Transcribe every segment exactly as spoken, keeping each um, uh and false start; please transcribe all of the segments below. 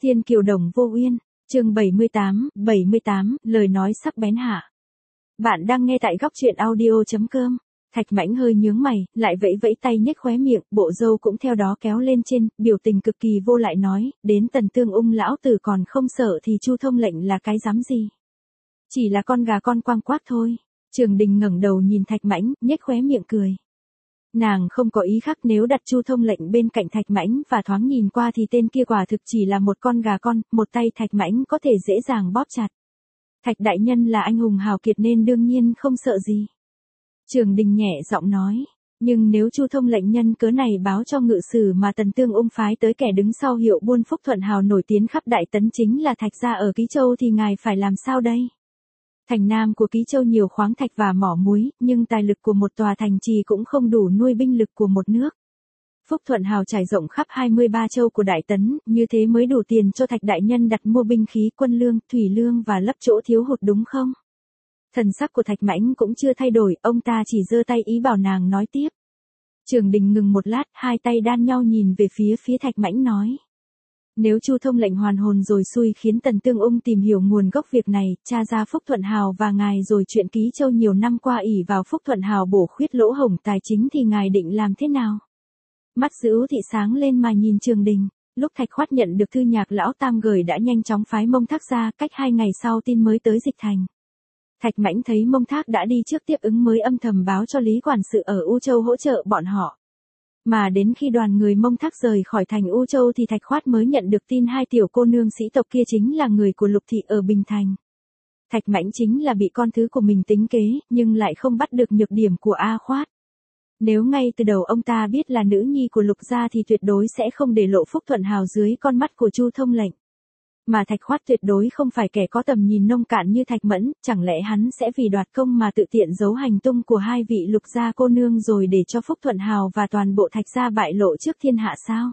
Thiên kiều đồng vô uyên, chương bảy mươi tám, bảy mươi tám, lời nói sắc bén hạ. Bạn đang nghe tại góc truyện audio.com. Thạch Mãnh hơi nhướng mày, lại vẫy vẫy tay nhếch khóe miệng, bộ râu cũng theo đó kéo lên trên, biểu tình cực kỳ vô lại nói, đến Tần Tương Ung lão tử còn không sợ thì Chu Thông lệnh là cái dám gì? Chỉ là con gà con quang quát thôi. Trường Đình ngẩng đầu nhìn Thạch Mãnh, nhếch khóe miệng cười. Nàng không có ý khác, nếu đặt Chu Thông lệnh bên cạnh Thạch Mãnh và thoáng nhìn qua thì tên kia quả thực chỉ là một con gà con, một tay Thạch Mãnh có thể dễ dàng bóp chặt. Thạch đại nhân là anh hùng hào kiệt nên đương nhiên không sợ gì. Trường Đình nhẹ giọng nói, nhưng nếu Chu Thông lệnh nhân cớ này báo cho ngự sử mà Tần Tương Ung phái tới kẻ đứng sau hiệu buôn Phúc Thuận Hào nổi tiếng khắp Đại Tấn chính là Thạch gia ở Ký Châu thì ngài phải làm sao đây? Thành Nam của Ký Châu nhiều khoáng thạch và mỏ muối, nhưng tài lực của một tòa thành trì cũng không đủ nuôi binh lực của một nước. Phúc Thuận Hào trải rộng khắp hai mươi ba châu của Đại Tấn, như thế mới đủ tiền cho Thạch đại nhân đặt mua binh khí, quân lương, thủy lương và lấp chỗ thiếu hụt đúng không? Thần sắc của Thạch Mãnh cũng chưa thay đổi, ông ta chỉ giơ tay ý bảo nàng nói tiếp. Trường Đình ngừng một lát, hai tay đan nhau nhìn về phía phía Thạch Mãnh nói. Nếu Chu Thông lệnh hoàn hồn rồi xui khiến Tần Tương Ung tìm hiểu nguồn gốc việc này, tra ra Phúc Thuận Hào và ngài rồi chuyện Ký Châu nhiều năm qua ỷ vào Phúc Thuận Hào bổ khuyết lỗ hổng tài chính thì ngài định làm thế nào? Mắt Dữu Thị sáng lên mà nhìn Trường Đình, lúc Thạch Khoát nhận được thư nhạc lão tam gửi đã nhanh chóng phái Mông Thác ra, cách hai ngày sau tin mới tới Dịch Thành. Thạch Mãnh thấy Mông Thác đã đi trước tiếp ứng mới âm thầm báo cho Lý quản sự ở U Châu hỗ trợ bọn họ. Mà đến khi đoàn người Mông Thác rời khỏi thành U Châu thì Thạch Khoát mới nhận được tin hai tiểu cô nương sĩ tộc kia chính là người của Lục Thị ở Bình Thành. Thạch Mãnh chính là bị con thứ của mình tính kế, nhưng lại không bắt được nhược điểm của A Khoát. Nếu ngay từ đầu ông ta biết là nữ nhi của Lục gia thì tuyệt đối sẽ không để lộ Phúc Thuận Hào dưới con mắt của Chu Thông lệnh. Mà Thạch Khoát tuyệt đối không phải kẻ có tầm nhìn nông cạn như Thạch Mẫn, chẳng lẽ hắn sẽ vì đoạt công mà tự tiện giấu hành tung của hai vị Lục gia cô nương rồi để cho Phúc Thuận Hào và toàn bộ Thạch gia bại lộ trước thiên hạ sao?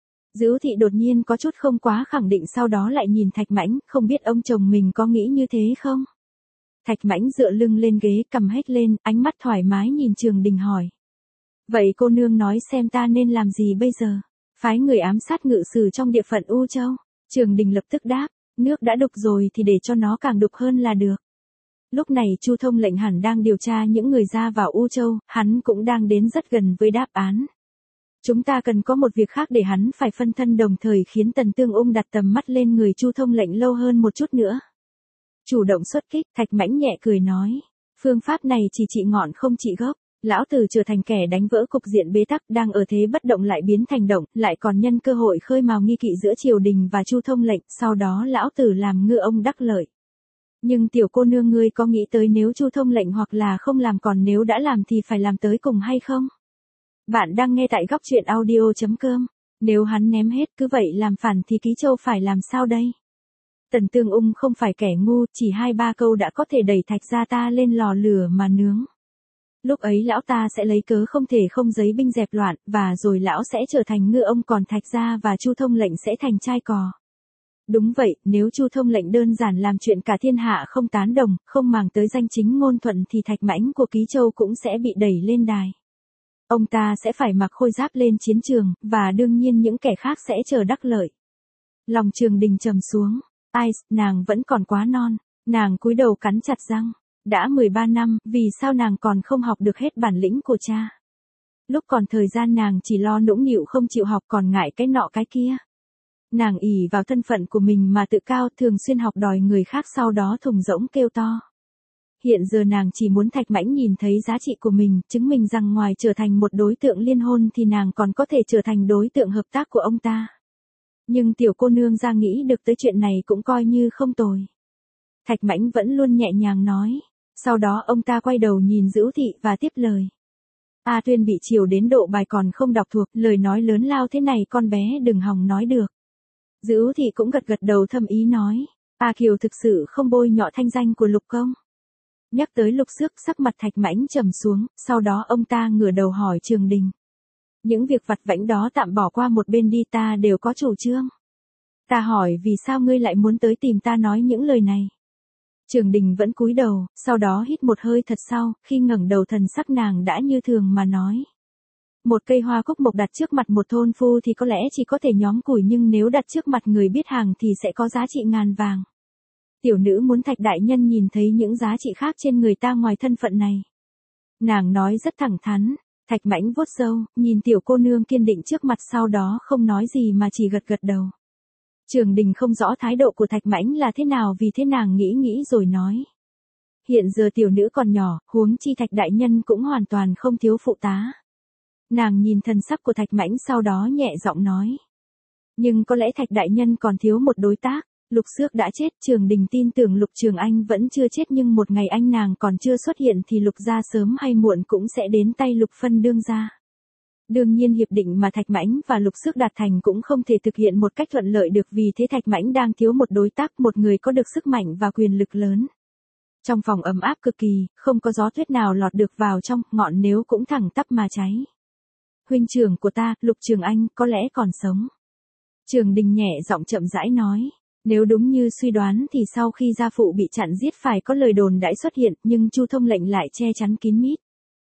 Dữu Thị đột nhiên có chút không quá khẳng định, sau đó lại nhìn Thạch Mãnh, không biết ông chồng mình có nghĩ như thế không? Thạch Mãnh dựa lưng lên ghế, cầm hết lên, ánh mắt thoải mái nhìn Trường Đình hỏi. Vậy cô nương nói xem ta nên làm gì bây giờ? Phái người ám sát ngự sử trong địa phận U Châu. Trường Đình lập tức đáp, nước đã đục rồi thì để cho nó càng đục hơn là được. Lúc này Chu Thông lệnh hẳn đang điều tra những người ra vào U Châu, hắn cũng đang đến rất gần với đáp án. Chúng ta cần có một việc khác để hắn phải phân thân, đồng thời khiến Tần Tương Ung đặt tầm mắt lên người Chu Thông lệnh lâu hơn một chút nữa. Chủ động xuất kích, Thạch Mãnh nhẹ cười nói, phương pháp này chỉ trị ngọn không trị gốc. Lão tử trở thành kẻ đánh vỡ cục diện bế tắc, đang ở thế bất động lại biến thành động, lại còn nhân cơ hội khơi mào nghi kỵ giữa triều đình và Chu Thông lệnh, sau đó lão tử làm ngư ông đắc lợi. Nhưng tiểu cô nương ngươi có nghĩ tới nếu Chu Thông lệnh hoặc là không làm, còn nếu đã làm thì phải làm tới cùng hay không? Bạn đang nghe tại góc truyện audio.com. Nếu hắn ném hết cứ vậy làm phản thì Ký Châu phải làm sao đây? Tần Tương Ung không phải kẻ ngu, chỉ hai ba câu đã có thể đẩy Thạch gia ta lên lò lửa mà nướng. Lúc ấy lão ta sẽ lấy cớ không thể không giấy binh dẹp loạn, và rồi lão sẽ trở thành ngư ông, còn Thạch gia và Chu Thông lệnh sẽ thành trai cò. Đúng vậy, nếu Chu Thông lệnh đơn giản làm chuyện cả thiên hạ không tán đồng, không màng tới danh chính ngôn thuận thì Thạch Mãnh của Ký Châu cũng sẽ bị đẩy lên đài. Ông ta sẽ phải mặc khôi giáp lên chiến trường, và đương nhiên những kẻ khác sẽ chờ đắc lợi. Lòng Trường Đình trầm xuống, ai, nàng vẫn còn quá non, nàng cúi đầu cắn chặt răng. Đã mười ba năm, vì sao nàng còn không học được hết bản lĩnh của cha? Lúc còn thời gian nàng chỉ lo nũng nịu không chịu học, còn ngại cái nọ cái kia. Nàng ỷ vào thân phận của mình mà tự cao, thường xuyên học đòi người khác, sau đó thùng rỗng kêu to. Hiện giờ nàng chỉ muốn Thạch Mãnh nhìn thấy giá trị của mình, chứng minh rằng ngoài trở thành một đối tượng liên hôn thì nàng còn có thể trở thành đối tượng hợp tác của ông ta. Nhưng tiểu cô nương ra nghĩ được tới chuyện này cũng coi như không tồi. Thạch Mãnh vẫn luôn nhẹ nhàng nói. Sau đó ông ta quay đầu nhìn Dữu Thị và tiếp lời. A Tuyên bị chiều đến độ bài còn không đọc thuộc, lời nói lớn lao thế này con bé đừng hòng nói được. Dữu Thị cũng gật gật đầu thâm ý nói. A Kiều thực sự không bôi nhọ thanh danh của Lục công. Nhắc tới Lục Xước, sắc mặt Thạch Mãnh trầm xuống, sau đó ông ta ngửa đầu hỏi Trường Đình. Những việc vặt vãnh đó tạm bỏ qua một bên đi, ta đều có chủ trương. Ta hỏi vì sao ngươi lại muốn tới tìm ta nói những lời này? Trường Đình vẫn cúi đầu, sau đó hít một hơi thật sâu, khi ngẩng đầu thần sắc nàng đã như thường mà nói. Một cây hoa cúc mộc đặt trước mặt một thôn phu thì có lẽ chỉ có thể nhóm củi, nhưng nếu đặt trước mặt người biết hàng thì sẽ có giá trị ngàn vàng. Tiểu nữ muốn Thạch đại nhân nhìn thấy những giá trị khác trên người ta ngoài thân phận này. Nàng nói rất thẳng thắn. Thạch Mãnh vuốt râu, nhìn tiểu cô nương kiên định trước mặt, sau đó không nói gì mà chỉ gật gật đầu. Trường Đình không rõ thái độ của Thạch Mãnh là thế nào, vì thế nàng nghĩ nghĩ rồi nói. Hiện giờ tiểu nữ còn nhỏ, huống chi Thạch đại nhân cũng hoàn toàn không thiếu phụ tá. Nàng nhìn thần sắc của Thạch Mãnh sau đó nhẹ giọng nói. Nhưng có lẽ Thạch đại nhân còn thiếu một đối tác. Lục Xước đã chết, Trường Đình tin tưởng Lục Trường Anh vẫn chưa chết, nhưng một ngày anh nàng còn chưa xuất hiện thì Lục gia sớm hay muộn cũng sẽ đến tay Lục Phân đương gia. Đương nhiên hiệp định mà Thạch Mãnh và Lục Xước đạt thành cũng không thể thực hiện một cách thuận lợi được, vì thế Thạch Mãnh đang thiếu một đối tác, một người có được sức mạnh và quyền lực lớn. Trong phòng ấm áp cực kỳ, không có gió tuyết nào lọt được vào trong, ngọn nến cũng thẳng tắp mà cháy. Huynh trưởng của ta, Lục Trường Anh, có lẽ còn sống. Trường Đình nhẹ giọng chậm rãi nói. Nếu đúng như suy đoán thì sau khi gia phụ bị chặn giết phải có lời đồn đãi xuất hiện, nhưng Chu Thông lệnh lại che chắn kín mít.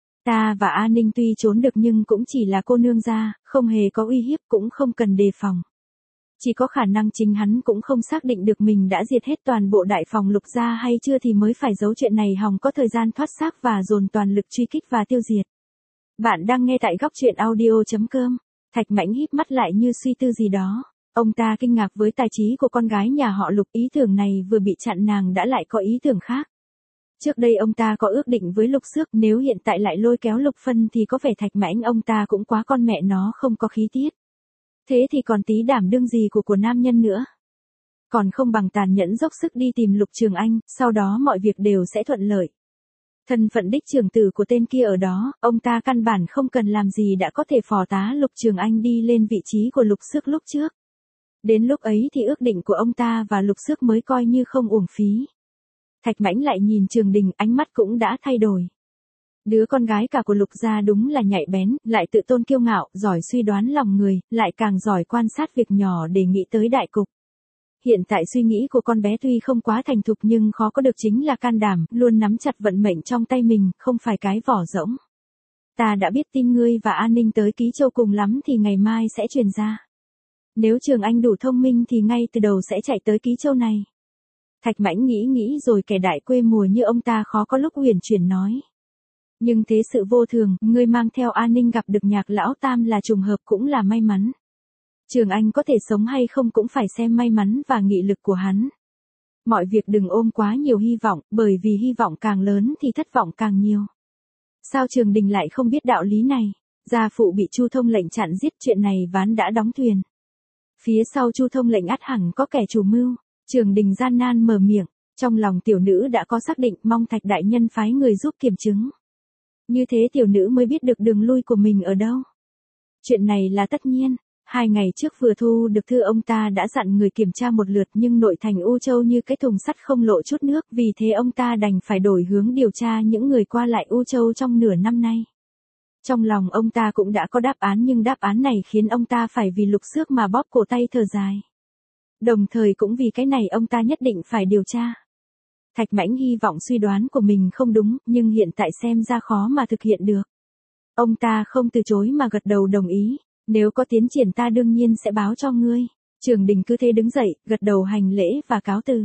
Ta và A Ninh tuy trốn được nhưng cũng chỉ là cô nương gia, không hề có uy hiếp, cũng không cần đề phòng. Chỉ có khả năng chính hắn cũng không xác định được mình đã diệt hết toàn bộ đại phòng Lục gia hay chưa thì mới phải giấu chuyện này hòng có thời gian thoát xác và dồn toàn lực truy kích và tiêu diệt. Bạn đang nghe tại góc truyện audio chấm com. Thạch Mãnh híp mắt lại như suy tư gì đó. Ông ta kinh ngạc với tài trí của con gái nhà họ Lục, ý tưởng này vừa bị chặn nàng đã lại có ý tưởng khác. Trước đây ông ta có ước định với Lục Xước, nếu hiện tại lại lôi kéo Lục Phân thì có vẻ Thạch Mãnh ông ta cũng quá con mẹ nó không có khí tiết. Thế thì còn tí đảm đương gì của của nam nhân nữa. Còn không bằng tàn nhẫn dốc sức đi tìm Lục Trường Anh, sau đó mọi việc đều sẽ thuận lợi. Thân phận đích trưởng tử của tên kia ở đó, ông ta căn bản không cần làm gì đã có thể phò tá Lục Trường Anh đi lên vị trí của Lục Xước lúc trước. Đến lúc ấy thì ước định của ông ta và Lục Xước mới coi như không uổng phí. Thạch Mãnh lại nhìn Trường Đình, ánh mắt cũng đã thay đổi. Đứa con gái cả của Lục gia đúng là nhạy bén, lại tự tôn kiêu ngạo, giỏi suy đoán lòng người, lại càng giỏi quan sát việc nhỏ để nghĩ tới đại cục. Hiện tại suy nghĩ của con bé tuy không quá thành thục nhưng khó có được chính là can đảm, luôn nắm chặt vận mệnh trong tay mình, không phải cái vỏ rỗng. Ta đã biết tin ngươi và An Ninh tới Ký Châu, cùng lắm thì ngày mai sẽ truyền ra. Nếu Trường Anh đủ thông minh thì ngay từ đầu sẽ chạy tới Ký Châu này. Thạch Mãnh nghĩ nghĩ rồi, kẻ đại quê mùa như ông ta khó có lúc huyền chuyển nói. Nhưng thế sự vô thường, ngươi mang theo An Ninh gặp được Nhạc lão tam là trùng hợp cũng là may mắn. Trường Anh có thể sống hay không cũng phải xem may mắn và nghị lực của hắn. Mọi việc đừng ôm quá nhiều hy vọng, bởi vì hy vọng càng lớn thì thất vọng càng nhiều. Sao Trường Đình lại không biết đạo lý này? Gia phụ bị Chu Thông lệnh chặn giết, chuyện này ván đã đóng thuyền. Phía sau Chu Thông lệnh ắt hẳn có kẻ chủ mưu. Trường Đình gian nan mở miệng, trong lòng tiểu nữ đã có xác định, mong Thạch đại nhân phái người giúp kiểm chứng. Như thế tiểu nữ mới biết được đường lui của mình ở đâu. Chuyện này là tất nhiên. Hai ngày trước vừa thu được thư, ông ta đã dặn người kiểm tra một lượt, nhưng nội thành U Châu như cái thùng sắt không lộ chút nước, vì thế ông ta đành phải đổi hướng điều tra những người qua lại U Châu trong nửa năm nay. Trong lòng ông ta cũng đã có đáp án, nhưng đáp án này khiến ông ta phải vì Lục Xước mà bóp cổ tay thở dài. Đồng thời cũng vì cái này ông ta nhất định phải điều tra. Thạch Mãnh hy vọng suy đoán của mình không đúng, nhưng hiện tại xem ra khó mà thực hiện được. Ông ta không từ chối mà gật đầu đồng ý. Nếu có tiến triển ta đương nhiên sẽ báo cho ngươi. Trường Đình cứ thế đứng dậy, gật đầu hành lễ và cáo từ.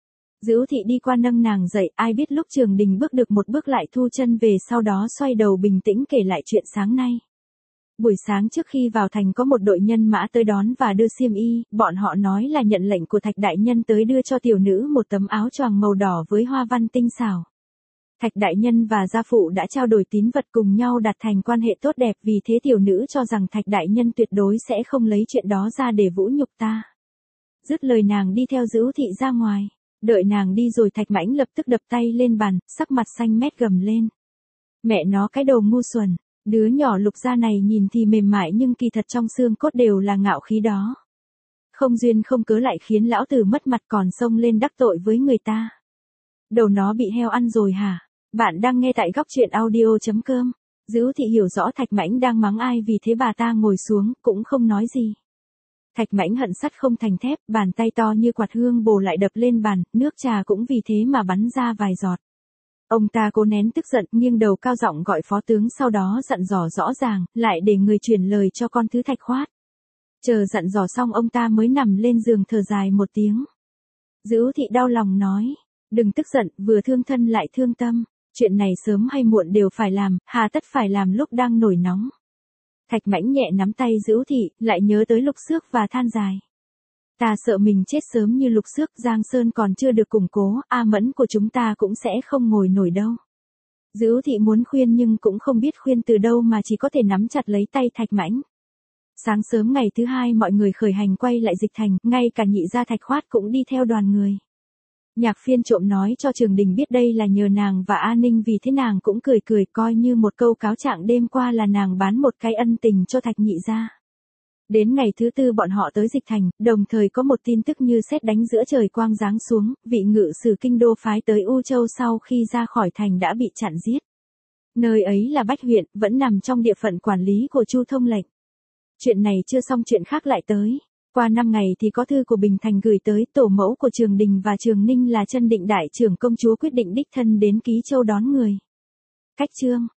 Dữu Thị đi qua nâng nàng dậy, ai biết lúc Trường Đình bước được một bước lại thu chân về, sau đó xoay đầu bình tĩnh kể lại chuyện sáng nay. Buổi sáng trước khi vào thành có một đội nhân mã tới đón và đưa xiêm y, bọn họ nói là nhận lệnh của Thạch đại nhân tới đưa cho tiểu nữ một tấm áo choàng màu đỏ với hoa văn tinh xảo. Thạch đại nhân và gia phụ đã trao đổi tín vật cùng nhau đạt thành quan hệ tốt đẹp, vì thế tiểu nữ cho rằng Thạch đại nhân tuyệt đối sẽ không lấy chuyện đó ra để vũ nhục ta. Dứt lời nàng đi theo Dữu Thị ra ngoài. Đợi nàng đi rồi Thạch Mãnh lập tức đập tay lên bàn, sắc mặt xanh mét gầm lên. Mẹ nó cái đồ ngu xuẩn, đứa nhỏ Lục gia này nhìn thì mềm mại nhưng kỳ thật trong xương cốt đều là ngạo khí đó. Không duyên không cớ lại khiến lão tử mất mặt, còn xông lên đắc tội với người ta. Đầu nó bị heo ăn rồi hả? Bạn đang nghe tại góc truyện audio chấm com. Dữu Thị hiểu rõ Thạch Mãnh đang mắng ai, vì thế bà ta ngồi xuống, cũng không nói gì. Thạch Mãnh hận sắt không thành thép, bàn tay to như quạt hương bổ lại đập lên bàn, nước trà cũng vì thế mà bắn ra vài giọt. Ông ta cố nén tức giận, nghiêng đầu cao giọng gọi phó tướng, sau đó dặn dò rõ ràng, lại để người truyền lời cho con thứ Thạch Khoát. Chờ dặn dò xong ông ta mới nằm lên giường thở dài một tiếng. Dữ Thị đau lòng nói, đừng tức giận, vừa thương thân lại thương tâm, chuyện này sớm hay muộn đều phải làm, hà tất phải làm lúc đang nổi nóng. Thạch Mãnh nhẹ nắm tay Dữ Thị, lại nhớ tới Lục Xước và than dài. Ta sợ mình chết sớm như Lục Xước, Giang Sơn còn chưa được củng cố, A Mẫn của chúng ta cũng sẽ không ngồi nổi đâu. Dữ Thị muốn khuyên nhưng cũng không biết khuyên từ đâu mà chỉ có thể nắm chặt lấy tay Thạch Mãnh. Sáng sớm ngày thứ hai mọi người khởi hành quay lại Dịch Thành, ngay cả nhị gia Thạch Khoát cũng đi theo đoàn người. Nhạc Phiên trộm nói cho Trường Đình biết đây là nhờ nàng và A Ninh, vì thế nàng cũng cười cười coi như một câu cáo trạng đêm qua là nàng bán một cái ân tình cho Thạch nhị gia. Đến ngày thứ tư bọn họ tới Dịch Thành, đồng thời có một tin tức như sét đánh giữa trời quang giáng xuống, vị ngự sử kinh đô phái tới U Châu sau khi ra khỏi thành đã bị chặn giết. Nơi ấy là Bách huyện, vẫn nằm trong địa phận quản lý của Chu Thông Lệnh. Chuyện này chưa xong chuyện khác lại tới. Qua năm ngày thì có thư của Bình Thành gửi tới, tổ mẫu của Trường Đình và Trường Ninh là Chân Định đại trưởng công chúa quyết định đích thân đến Ký Châu đón người. Cách chương